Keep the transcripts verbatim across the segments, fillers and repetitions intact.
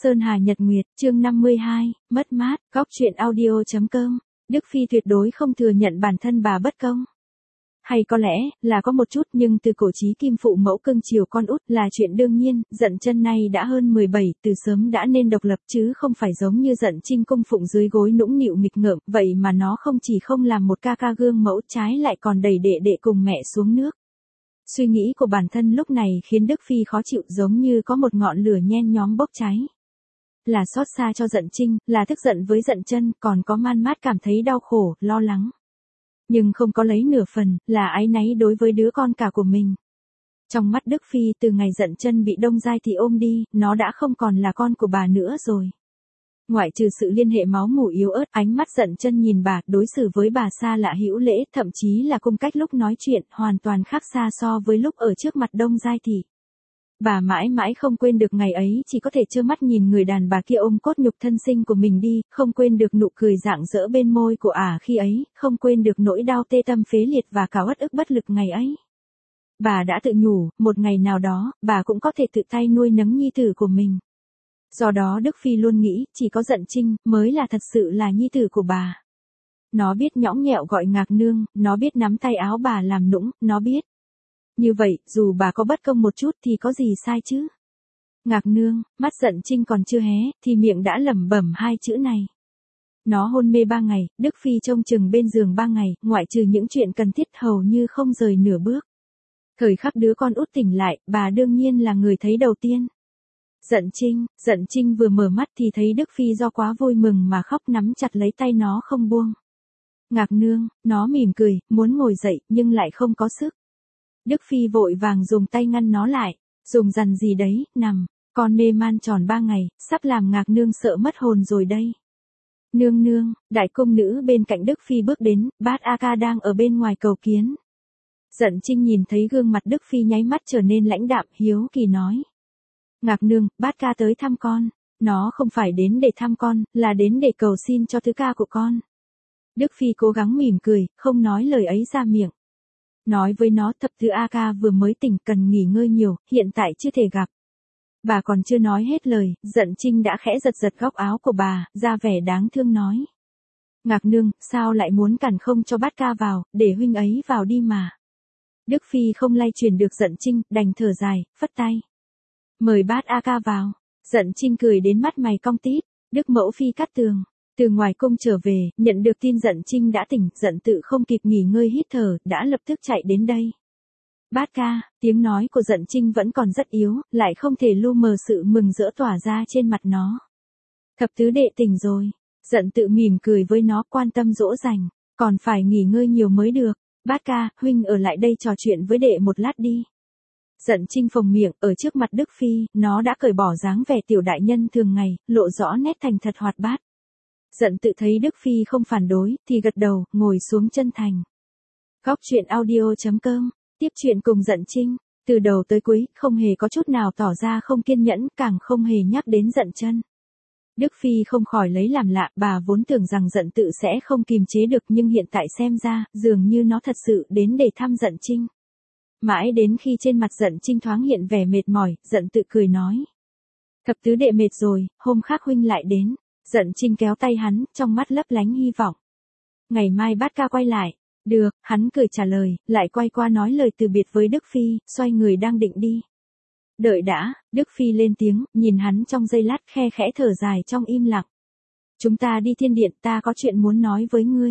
Sơn Hà Nhật Nguyệt, chương năm mươi hai, mất mát, góc truyện audio chấm com. Đức Phi tuyệt đối không thừa nhận bản thân bà bất công. Hay có lẽ, là có một chút, nhưng từ cổ chí kim phụ mẫu cưng chiều con út là chuyện đương nhiên. Dận Chân nay đã hơn mười bảy, từ sớm đã nên độc lập chứ không phải giống như Dận Trinh cung phụng dưới gối nũng nịu nghịch ngợm. Vậy mà nó không chỉ không làm một ca ca gương mẫu, trái lại còn đẩy đệ đệ cùng mẹ xuống nước. Suy nghĩ của bản thân lúc này khiến Đức Phi khó chịu, giống như có một ngọn lửa nhen nhóm bốc cháy. Là xót xa cho Dận Trinh, là tức giận với Dận Chân, còn có man mát cảm thấy đau khổ, lo lắng. Nhưng không có lấy nửa phần, là áy náy đối với đứa con cả của mình. Trong mắt Đức Phi, từ ngày Dận Chân bị Đông Giai Thị ôm đi, nó đã không còn là con của bà nữa rồi. Ngoại trừ sự liên hệ máu mủ yếu ớt, ánh mắt Dận Chân nhìn bà, đối xử với bà xa lạ hữu lễ, thậm chí là cung cách lúc nói chuyện, hoàn toàn khác xa so với lúc ở trước mặt Đông Giai Thị. Bà mãi mãi không quên được ngày ấy, chỉ có thể trơ mắt nhìn người đàn bà kia ôm cốt nhục thân sinh của mình đi, không quên được nụ cười rạng rỡ bên môi của ả khi ấy, không quên được nỗi đau tê tâm phế liệt và cả uất ức bất lực ngày ấy. Bà đã tự nhủ, một ngày nào đó, bà cũng có thể tự tay nuôi nấng nhi tử của mình. Do đó Đức Phi luôn nghĩ, chỉ có Dận Trinh, mới là thật sự là nhi tử của bà. Nó biết nhõng nhẽo gọi Ngạc Nương, nó biết nắm tay áo bà làm nũng, nó biết. Như vậy, dù bà có bất công một chút thì có gì sai chứ? Ngạc Nương, mắt Dận Trinh còn chưa hé, thì miệng đã lẩm bẩm hai chữ này. Nó hôn mê ba ngày, Đức Phi trông chừng bên giường ba ngày, ngoại trừ những chuyện cần thiết hầu như không rời nửa bước. Thời khắc đứa con út tỉnh lại, bà đương nhiên là người thấy đầu tiên. Dận Trinh, Dận Trinh vừa mở mắt thì thấy Đức Phi do quá vui mừng mà khóc, nắm chặt lấy tay nó không buông. Ngạc Nương, nó mỉm cười, muốn ngồi dậy, nhưng lại không có sức. Đức Phi vội vàng dùng tay ngăn nó lại, dùng dằn gì đấy, nằm, con mê man tròn ba ngày, sắp làm Ngạc Nương sợ mất hồn rồi đây. Nương nương, đại cung nữ bên cạnh Đức Phi bước đến, Bát A Ca đang ở bên ngoài cầu kiến. Dận Trinh nhìn thấy gương mặt Đức Phi nháy mắt trở nên lãnh đạm, hiếu kỳ nói. Ngạc Nương, Bát Ca tới thăm con, nó không phải đến để thăm con, là đến để cầu xin cho thứ ca của con. Đức Phi cố gắng mỉm cười, không nói lời ấy ra miệng. Nói với nó, thập tứ A Ca vừa mới tỉnh, cần nghỉ ngơi nhiều, hiện tại chưa thể gặp. Bà còn chưa nói hết lời, Dận Trinh đã khẽ giật giật góc áo của bà, ra vẻ đáng thương nói. Ngạc Nương, sao lại muốn cản không cho Bát Ca vào, để huynh ấy vào đi mà. Đức Phi không lay chuyển được Dận Trinh, đành thở dài, phất tay. Mời Bát A Ca vào. Dận Trinh cười đến mắt mày cong tít. Đức Mẫu Phi cắt tường. Từ ngoài cung trở về, nhận được tin Dận Trinh đã tỉnh, Dận Tự không kịp nghỉ ngơi hít thở, đã lập tức chạy đến đây. Bát Ca, tiếng nói của Dận Trinh vẫn còn rất yếu, lại không thể lu mờ sự mừng rỡ tỏa ra trên mặt nó. Thập tứ đệ tỉnh rồi. Dận Tự mỉm cười với nó, quan tâm dỗ dành, còn phải nghỉ ngơi nhiều mới được. Bát Ca, huynh ở lại đây trò chuyện với đệ một lát đi. Dận Trinh phồng miệng, ở trước mặt Đức Phi, nó đã cởi bỏ dáng vẻ tiểu đại nhân thường ngày, lộ rõ nét thành thật hoạt bát. Dận Tự thấy Đức Phi không phản đối, thì gật đầu, ngồi xuống chân thành. Góc truyện audio chấm com, tiếp chuyện cùng Dận Trinh, từ đầu tới cuối, không hề có chút nào tỏ ra không kiên nhẫn, càng không hề nhắc đến Dận Chân. Đức Phi không khỏi lấy làm lạ, bà vốn tưởng rằng Dận Tự sẽ không kìm chế được, nhưng hiện tại xem ra, dường như nó thật sự đến để thăm Dận Trinh. Mãi đến khi trên mặt Dận Trinh thoáng hiện vẻ mệt mỏi, Dận Tự cười nói. Thập tứ đệ mệt rồi, hôm khác huynh lại đến. Dận Trinh kéo tay hắn, trong mắt lấp lánh hy vọng. Ngày mai Bát Ca quay lại. Được, hắn cười trả lời, lại quay qua nói lời từ biệt với Đức Phi, xoay người đang định đi. Đợi đã, Đức Phi lên tiếng, nhìn hắn trong giây lát, khe khẽ thở dài trong im lặng. Chúng ta đi thiên điện, ta có chuyện muốn nói với ngươi.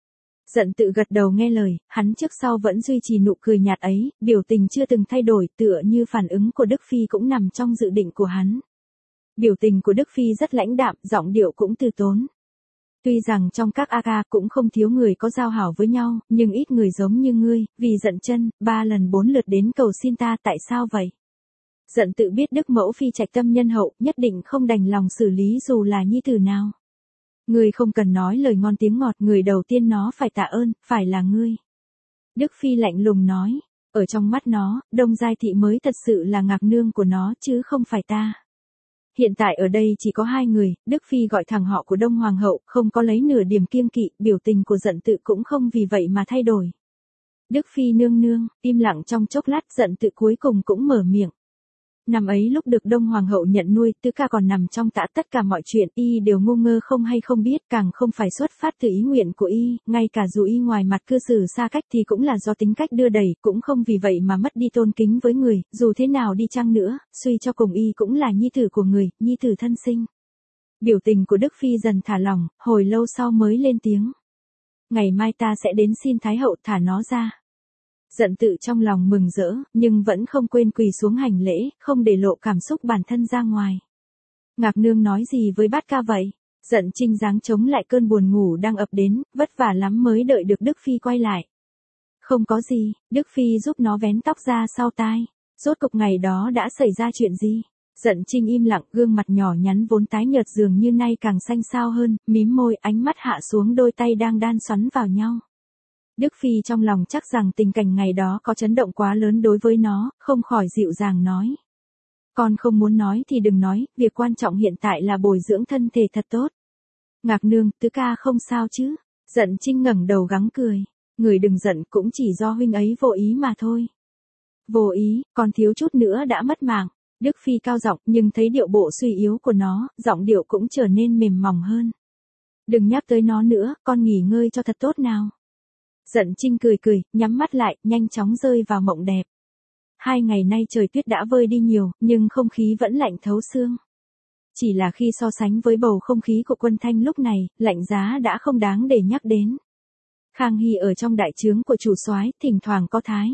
Dận Tự gật đầu nghe lời, hắn trước sau vẫn duy trì nụ cười nhạt ấy, biểu tình chưa từng thay đổi, tựa như phản ứng của Đức Phi cũng nằm trong dự định của hắn. Biểu tình của Đức Phi rất lãnh đạm, giọng điệu cũng từ tốn. Tuy rằng trong các A Ca cũng không thiếu người có giao hảo với nhau, nhưng ít người giống như ngươi, vì Dận Chân, ba lần bốn lượt đến cầu xin ta, tại sao vậy? Dận Tự biết Đức Mẫu Phi trạch tâm nhân hậu, nhất định không đành lòng xử lý dù là nhi tử nào. Ngươi không cần nói lời ngon tiếng ngọt, người đầu tiên nó phải tạ ơn, phải là ngươi. Đức Phi lạnh lùng nói, ở trong mắt nó, Đông Giai Thị mới thật sự là Ngạc Nương của nó chứ không phải ta. Hiện tại ở đây chỉ có hai người, Đức Phi gọi thẳng họ của Đông Hoàng hậu, không có lấy nửa điểm kiêng kỵ, biểu tình của Dận Tự cũng không vì vậy mà thay đổi. Đức Phi nương nương, im lặng trong chốc lát, Dận Tự cuối cùng cũng mở miệng. Năm ấy lúc được Đông Hoàng hậu nhận nuôi, Tứ ca còn nằm trong tã, tất cả mọi chuyện y đều ngu ngơ không hay không biết, càng không phải xuất phát từ ý nguyện của y, ngay cả dù y ngoài mặt cư xử xa cách thì cũng là do tính cách đưa đẩy, cũng không vì vậy mà mất đi tôn kính với người, dù thế nào đi chăng nữa, suy cho cùng y cũng là nhi tử của người, nhi tử thân sinh. Biểu tình của Đức Phi dần thả lỏng, hồi lâu sau mới lên tiếng. Ngày mai ta sẽ đến xin Thái hậu thả nó ra. Giận tự trong lòng mừng rỡ, nhưng vẫn không quên quỳ xuống hành lễ, không để lộ cảm xúc bản thân ra ngoài. Ngạc nương nói gì với bát ca vậy? Giận Trinh giáng chống lại cơn buồn ngủ đang ập đến, vất vả lắm mới đợi được Đức Phi quay lại. Không có gì, Đức Phi giúp nó vén tóc ra sau tai. Rốt cục ngày đó đã xảy ra chuyện gì? Giận Trinh im lặng, gương mặt nhỏ nhắn vốn tái nhợt dường như nay càng xanh xao hơn, mím môi, ánh mắt hạ xuống đôi tay đang đan xoắn vào nhau. Đức Phi trong lòng chắc rằng tình cảnh ngày đó có chấn động quá lớn đối với nó, không khỏi dịu dàng nói. Con không muốn nói thì đừng nói, việc quan trọng hiện tại là bồi dưỡng thân thể thật tốt. Ngạc nương, Tứ ca không sao chứ? Giận Trinh ngẩng đầu gắng cười. Người đừng giận, cũng chỉ do huynh ấy vô ý mà thôi. Vô ý, còn thiếu chút nữa đã mất mạng. Đức Phi cao giọng, nhưng thấy điệu bộ suy yếu của nó, giọng điệu cũng trở nên mềm mỏng hơn. Đừng nhắc tới nó nữa, con nghỉ ngơi cho thật tốt nào. Giận Trinh cười cười, nhắm mắt lại, nhanh chóng rơi vào mộng đẹp. Hai ngày nay trời tuyết đã vơi đi nhiều, nhưng không khí vẫn lạnh thấu xương. Chỉ là khi so sánh với bầu không khí của Quân Thanh lúc này, lạnh giá đã không đáng để nhắc đến. Khang Hy ở trong đại trướng của chủ soái, thỉnh thoảng có thái.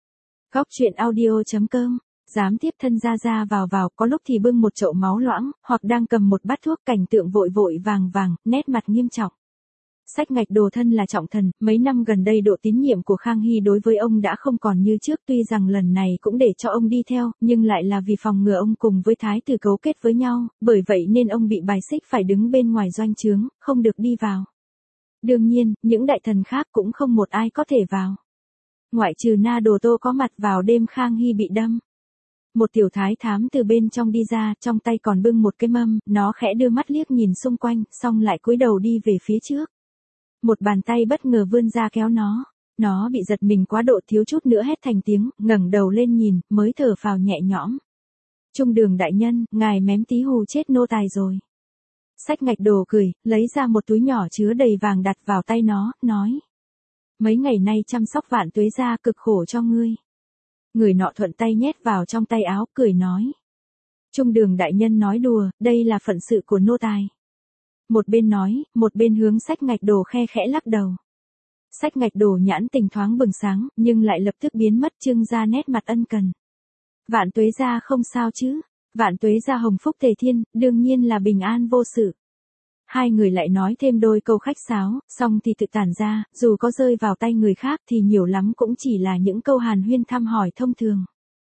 Góc truyện audio chấm com, dám tiếp thân ra ra vào vào, có lúc thì bưng một chậu máu loãng, hoặc đang cầm một bát thuốc, cảnh tượng vội vội vàng vàng, nét mặt nghiêm trọng. Sách Ngạch Đồ thân là trọng thần, mấy năm gần đây độ tín nhiệm của Khang Hy đối với ông đã không còn như trước, tuy rằng lần này cũng để cho ông đi theo, nhưng lại là vì phòng ngừa ông cùng với thái tử cấu kết với nhau, bởi vậy nên ông bị bài xích phải đứng bên ngoài doanh trướng, không được đi vào. Đương nhiên, những đại thần khác cũng không một ai có thể vào. Ngoại trừ Na Đồ Tô có mặt vào đêm Khang Hy bị đâm. Một tiểu thái thám từ bên trong đi ra, trong tay còn bưng một cái mâm, nó khẽ đưa mắt liếc nhìn xung quanh, xong lại cúi đầu đi về phía trước. Một bàn tay bất ngờ vươn ra kéo nó, nó bị giật mình quá độ thiếu chút nữa hét thành tiếng, ngẩng đầu lên nhìn, mới thở phào nhẹ nhõm. Trung Đường đại nhân, ngài mém tí hù chết nô tài rồi. Sách Ngạch Đồ cười, lấy ra một túi nhỏ chứa đầy vàng đặt vào tay nó, nói. Mấy ngày nay chăm sóc Vạn Tuế gia cực khổ cho ngươi. Người nọ thuận tay nhét vào trong tay áo, cười nói. Trung Đường đại nhân nói đùa, đây là phận sự của nô tài. Một bên nói, một bên hướng Sách Ngạch Đồ khe khẽ lắc đầu. Sách Ngạch Đồ nhãn tình thoáng bừng sáng, nhưng lại lập tức biến mất, trưng ra nét mặt ân cần. Vạn Tuế gia không sao chứ? Vạn Tuế gia hồng phúc tề thiên, đương nhiên là bình an vô sự. Hai người lại nói thêm đôi câu khách sáo, xong thì tự tản ra, dù có rơi vào tay người khác thì nhiều lắm cũng chỉ là những câu hàn huyên thăm hỏi thông thường.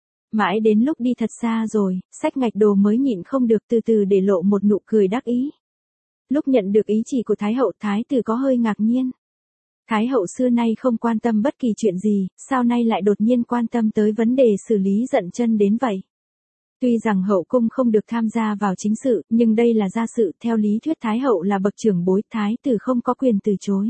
Mãi đến lúc đi thật xa rồi, Sách Ngạch Đồ mới nhịn không được từ từ để lộ một nụ cười đắc ý. Lúc nhận được ý chỉ của Thái hậu, Thái tử có hơi ngạc nhiên. Thái hậu xưa nay không quan tâm bất kỳ chuyện gì, sao nay lại đột nhiên quan tâm tới vấn đề xử lý Dận Chân đến vậy? Tuy rằng hậu cung không được tham gia vào chính sự, nhưng đây là gia sự, theo lý thuyết Thái hậu là bậc trưởng bối, Thái tử không có quyền từ chối.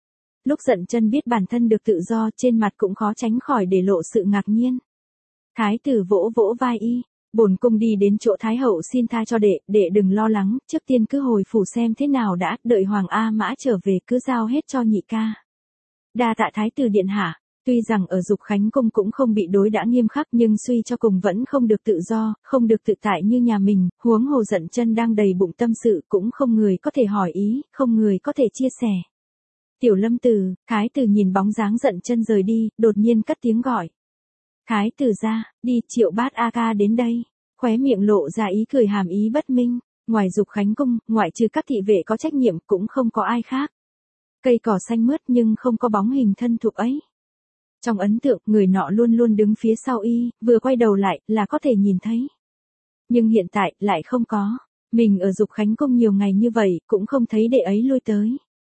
Lúc Dận Chân biết bản thân được tự do, trên mặt cũng khó tránh khỏi để lộ sự ngạc nhiên. Thái tử vỗ vỗ vai y. Bổn cung đi đến chỗ Thái hậu xin tha cho đệ, đệ đừng lo lắng, trước tiên cứ hồi phủ xem thế nào đã, đợi Hoàng A Mã trở về cứ giao hết cho nhị ca. Đa tạ Thái tử điện hạ. Tuy rằng ở Dục Khánh cung cũng không bị đối đãi nghiêm khắc, nhưng suy cho cùng vẫn không được tự do, không được tự tại như nhà mình, huống hồ Dận Chân đang đầy bụng tâm sự, cũng không người có thể hỏi ý, không người có thể chia sẻ. Tiểu Lâm Tử, Thái tử nhìn bóng dáng Dận Chân rời đi, đột nhiên cất tiếng gọi. Thái tử ra, đi, Triệu Bát A ca đến đây. Khóe miệng lộ ra ý cười hàm ý bất minh. Ngoài Dục Khánh cung, ngoại trừ các thị vệ có trách nhiệm, cũng không có ai khác. Cây cỏ xanh mướt nhưng không có bóng hình thân thuộc ấy. Trong ấn tượng, người nọ luôn luôn đứng phía sau y, vừa quay đầu lại là có thể nhìn thấy. Nhưng hiện tại lại không có. Mình ở Dục Khánh cung nhiều ngày như vậy, cũng không thấy đệ ấy lui tới.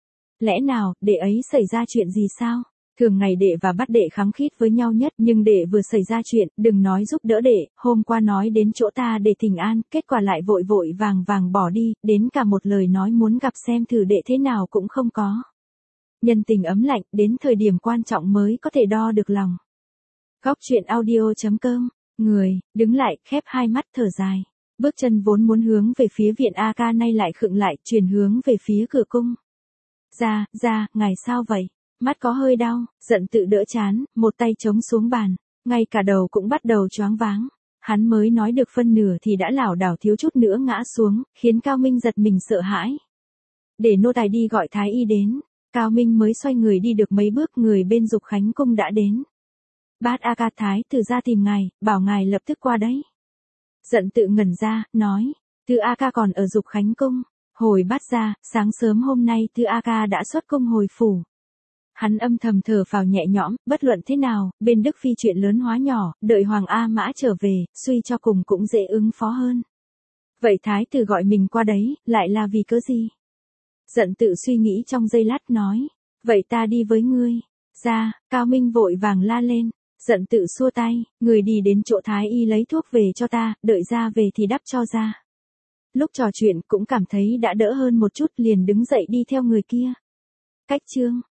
Lẽ nào, đệ ấy xảy ra chuyện gì sao? Thường ngày đệ và bắt đệ khăng khít với nhau nhất, nhưng đệ vừa xảy ra chuyện, đừng nói giúp đỡ đệ, hôm qua nói đến chỗ ta để thỉnh an, kết quả lại vội vội vàng vàng bỏ đi, đến cả một lời nói muốn gặp xem thử đệ thế nào cũng không có. Nhân tình ấm lạnh, đến thời điểm quan trọng mới có thể đo được lòng. Góc truyện audio chấm com người, đứng lại, khép hai mắt thở dài. Bước chân vốn muốn hướng về phía viện A ca nay lại khựng lại, chuyển hướng về phía cửa cung. Ra, ra, ngài sao vậy? Mắt có hơi đau, giận tự đỡ chán, một tay chống xuống bàn, ngay cả đầu cũng bắt đầu choáng váng. Hắn mới nói được phân nửa thì đã lảo đảo thiếu chút nữa ngã xuống, khiến Cao Minh giật mình sợ hãi. Để nô tài đi gọi thái y đến. Cao Minh mới xoay người đi được mấy bước, người bên Dục Khánh cung đã đến. Bát A ca thái tử ra tìm ngài, bảo ngài lập tức qua đấy. Giận tự ngẩn ra, nói, Tư A ca còn ở Dục Khánh cung. Hồi bát ra, sáng sớm hôm nay Tư A ca đã xuất cung hồi phủ. Hắn âm thầm thở phào nhẹ nhõm, bất luận thế nào, bên Đức Phi chuyện lớn hóa nhỏ, đợi Hoàng A Mã trở về, suy cho cùng cũng dễ ứng phó hơn. Vậy thái tử gọi mình qua đấy, lại là vì cớ gì? Giận tự suy nghĩ trong giây lát nói, vậy ta đi với ngươi. Ra, Cao Minh vội vàng la lên. Giận tự xua tay, người đi đến chỗ thái y lấy thuốc về cho ta, đợi ra về thì đắp cho ra. Lúc trò chuyện cũng cảm thấy đã đỡ hơn một chút, liền đứng dậy đi theo người kia. Cách chương